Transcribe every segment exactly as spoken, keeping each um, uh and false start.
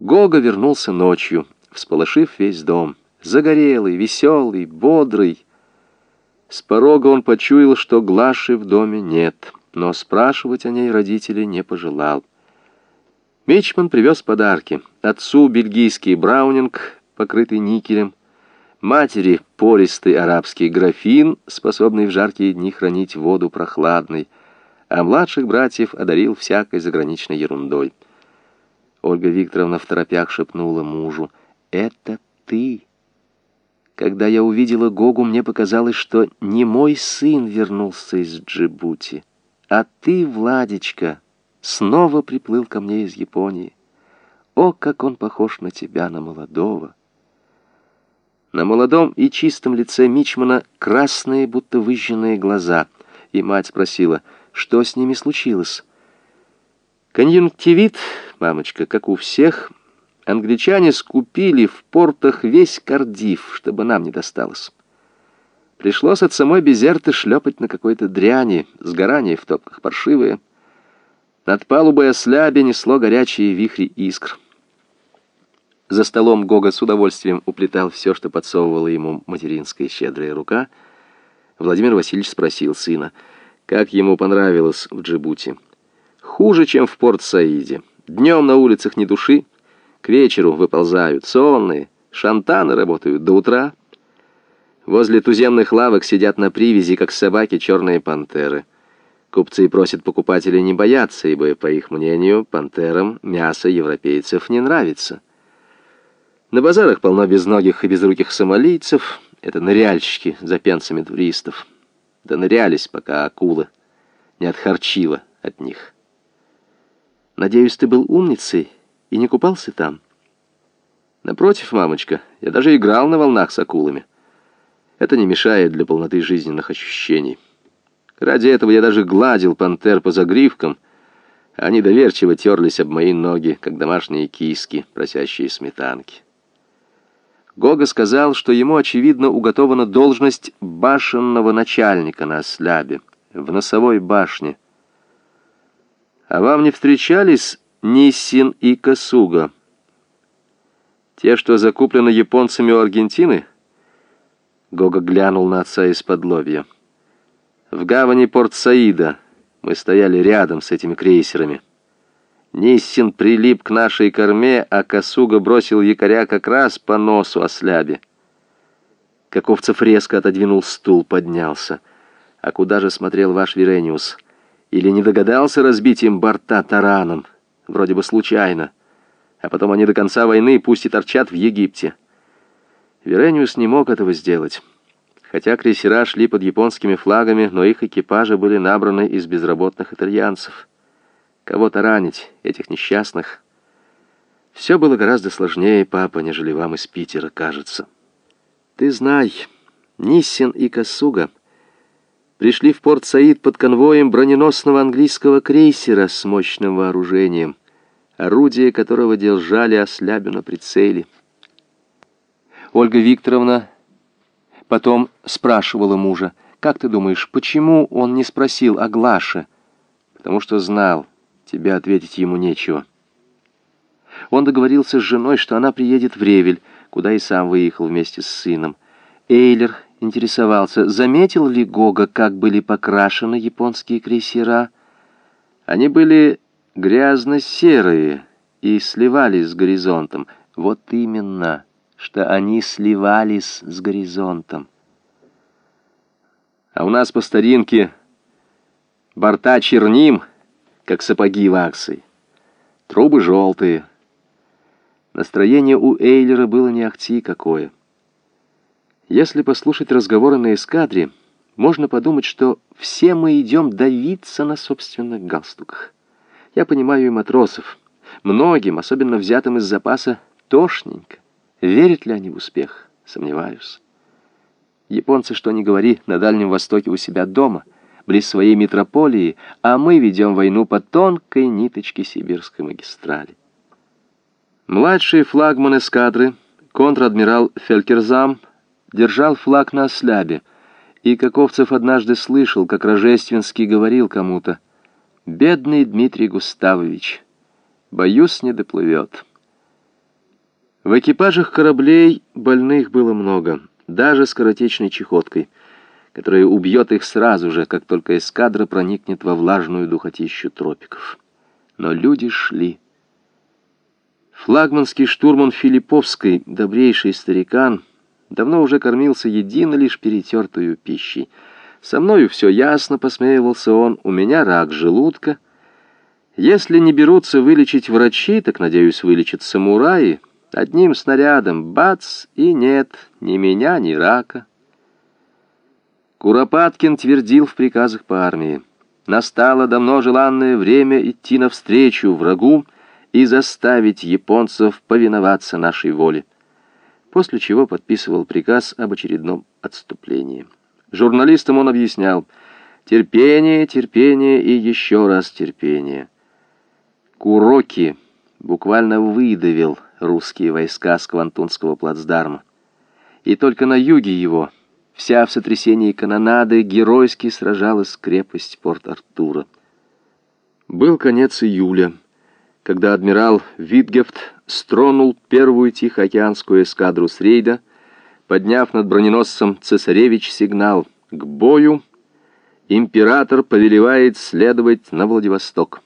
Гога вернулся ночью, всполошив весь дом. Загорелый, веселый, бодрый. С порога он почуял, что Глаши в доме нет, но спрашивать о ней родителей не пожелал. Мичман привез подарки. Отцу бельгийский браунинг, покрытый никелем, матери пористый арабский графин, способный в жаркие дни хранить воду прохладной, а младших братьев одарил всякой заграничной ерундой. Ольга Викторовна второпях шепнула мужу: «Это ты». Когда я увидела Гогу, мне показалось, что не мой сын вернулся из Джибути, а ты, Владечка, снова приплыл ко мне из Японии. О, как он похож на тебя, на молодого!» На молодом и чистом лице Мичмана красные, будто выжженные глаза, и мать спросила, что с ними случилось. «Конъюнктивит, мамочка, как у всех. Англичане скупили в портах весь Кардиф, чтобы нам не досталось. Пришлось от самой Безерты шлепать на какой-то дряни, сгорание в топках паршивые. Над палубой осляби несло горячие вихри искр». За столом Гога с удовольствием уплетал все, что подсовывала ему материнская щедрая рука. Владимир Васильевич спросил сына, как ему понравилось в Джибути. «Хуже, чем в Порт-Саиде. Днем на улицах ни души, к вечеру выползают сонные, шантаны работают до утра. Возле туземных лавок сидят на привязи, как собаки, черные пантеры. Купцы просят покупателей не бояться, ибо, по их мнению, пантерам мясо европейцев не нравится. На базарах полно безногих и безруких сомалийцев. Это ныряльщики за пенсами туристов. Да нырялись, пока акула не отхарчила от них. Надеюсь, ты был умницей и не купался там?» «Напротив, мамочка, я даже играл на волнах с акулами. Это не мешает для полноты жизненных ощущений. Ради этого я даже гладил пантер по загривкам. Они доверчиво терлись об мои ноги, как домашние киски, просящие сметанки». Гога сказал, что ему, очевидно, уготована должность башенного начальника на Ослябе, в носовой башне. «А вам не встречались Ниссин и Касуга? Те, что закуплены японцами у Аргентины?» Гога глянул на отца из-под лобья. «В гавани Порт-Саида мы стояли рядом с этими крейсерами. Ниссин прилип к нашей корме, а Касуга бросил якоря как раз по носу Ослябе». Каковцев резко отодвинул стул, поднялся. «А куда же смотрел ваш Верениус? Или не догадался разбить им борта тараном? Вроде бы случайно. А потом они до конца войны пусть и торчат в Египте». Верениус не мог этого сделать. Хотя крейсера шли под японскими флагами, но их экипажи были набраны из безработных итальянцев. Кого-то ранить, этих несчастных. Все было гораздо сложнее, папа, нежели вам из Питера кажется. Ты знай, Ниссин и Касуга пришли в Порт-Саид под конвоем броненосного английского крейсера с мощным вооружением, орудие которого держали Ослябю на прицеле. Ольга Викторовна потом спрашивала мужа, «Как ты думаешь, почему он не спросил о Глаше?» «Потому что знал, тебе ответить ему нечего». Он договорился с женой, что она приедет в Ревель, куда и сам выехал вместе с сыном. Эйлер интересовался, заметил ли Гога, как были покрашены японские крейсера. Они были грязно-серые и сливались с горизонтом. Вот именно, что они сливались с горизонтом. А у нас по старинке борта черним, как сапоги ваксой. Трубы желтые. Настроение у Эйлера было не ахти какое. Если послушать разговоры на эскадре, можно подумать, что все мы идем давиться на собственных галстуках. Я понимаю и матросов. Многим, особенно взятым из запаса, тошненько. Верят ли они в успех? Сомневаюсь. Японцы, что ни говори, на Дальнем Востоке у себя дома, близ своей метрополии, а мы ведем войну по тонкой ниточке сибирской магистрали. Младший флагман эскадры, контр-адмирал Фелькерзам, держал флаг на Ослябе, и Каковцев однажды слышал, как Рожественский говорил кому-то: «Бедный Дмитрий Густавович, боюсь, не доплывет». В экипажах кораблей больных было много, даже скоротечной чехоткой, которая убьет их сразу же, как только эскадра проникнет во влажную духотищу тропиков. Но люди шли. Флагманский штурман Филипповской, добрейший старикан, давно уже кормился едино лишь перетертую пищей. «Со мною все ясно», — посмеивался он, — «у меня рак желудка. Если не берутся вылечить врачи, так, надеюсь, вылечат самураи. Одним снарядом — бац, и нет ни меня, ни рака». Куропаткин твердил в приказах по армии: «Настало давно желанное время идти навстречу врагу и заставить японцев повиноваться нашей воле», после чего подписывал приказ об очередном отступлении. Журналистам он объяснял: терпение, терпение и еще раз терпение. Куроки буквально выдавил русские войска с Квантунского плацдарма. И только на юге его, вся в сотрясении канонады, геройски сражалась крепость Порт-Артура. Был конец июля, когда адмирал Витгефт стронул первую Тихоокеанскую эскадру с рейда, подняв над броненосцем «Цесаревич» сигнал: «К бою! Император повелевает следовать на Владивосток».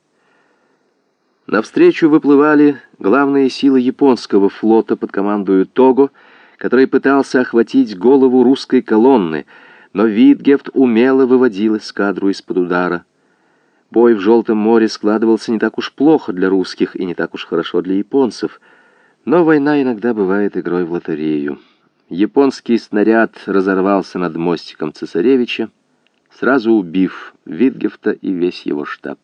Навстречу выплывали главные силы японского флота под командою Того, который пытался охватить голову русской колонны, но Витгефт умело выводил эскадру из-под удара. Бой в Желтом море складывался не так уж плохо для русских и не так уж хорошо для японцев, но война иногда бывает игрой в лотерею. Японский снаряд разорвался над мостиком «Цесаревича», сразу убив Витгефта и весь его штаб.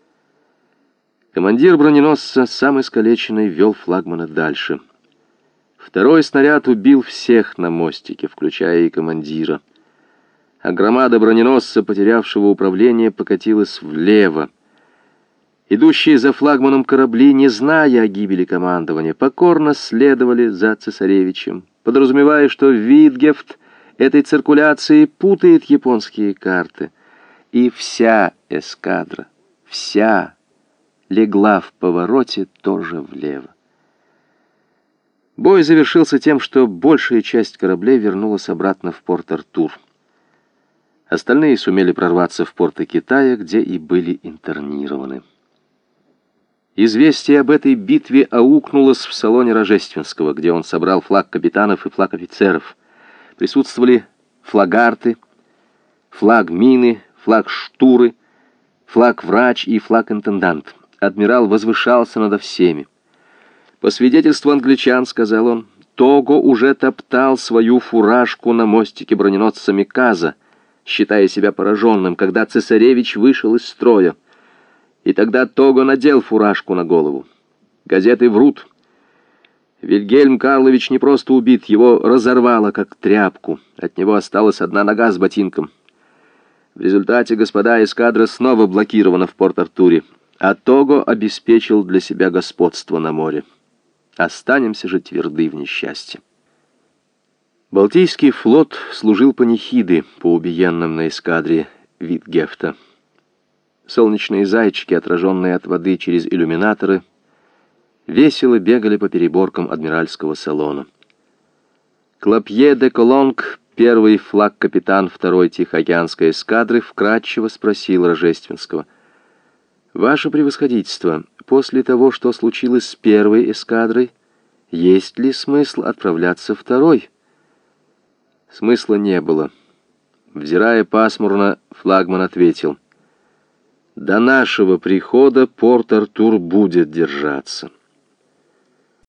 Командир броненосца, сам искалеченный, вел флагмана дальше. Второй снаряд убил всех на мостике, включая и командира. А громада броненосца, потерявшего управление, покатилась влево. Идущие за флагманом корабли, не зная о гибели командования, покорно следовали за цесаревичем, подразумевая, что Витгефт этой циркуляцией путает японские карты. И вся эскадра, вся легла в повороте тоже влево. Бой завершился тем, что большая часть кораблей вернулась обратно в Порт-Артур. Остальные сумели прорваться в порты Китая, где и были интернированы. Известие об этой битве аукнулось в салоне Рожественского, где он собрал флаг капитанов и флаг офицеров. Присутствовали флагарты, флаг мины, флаг штуры, флаг врач и флаг интендант. Адмирал возвышался над всеми. «По свидетельству англичан, — сказал он, — Того уже топтал свою фуражку на мостике броненосца Миказа, считая себя пораженным, когда цесаревич вышел из строя. И тогда Того надел фуражку на голову. Газеты врут. Вильгельм Карлович не просто убит, его разорвало, как тряпку. От него осталась одна нога с ботинком. В результате, господа, эскадра снова блокирована в Порт-Артуре, а Того обеспечил для себя господство на море. Останемся же тверды в несчастье». Балтийский флот служил панихиды по убиенным на эскадре Витгефта. Солнечные зайчики, отраженные от воды через иллюминаторы, весело бегали по переборкам адмиральского салона. Клопье де Колонг, первый флаг-капитан второй Тихоокеанской эскадры, вкратчиво спросил Рожественского: «Ваше превосходительство, после того, что случилось с первой эскадрой, есть ли смысл отправляться второй?» Смысла не было. Взирая пасмурно, флагман ответил: «До нашего прихода Порт-Артур будет держаться».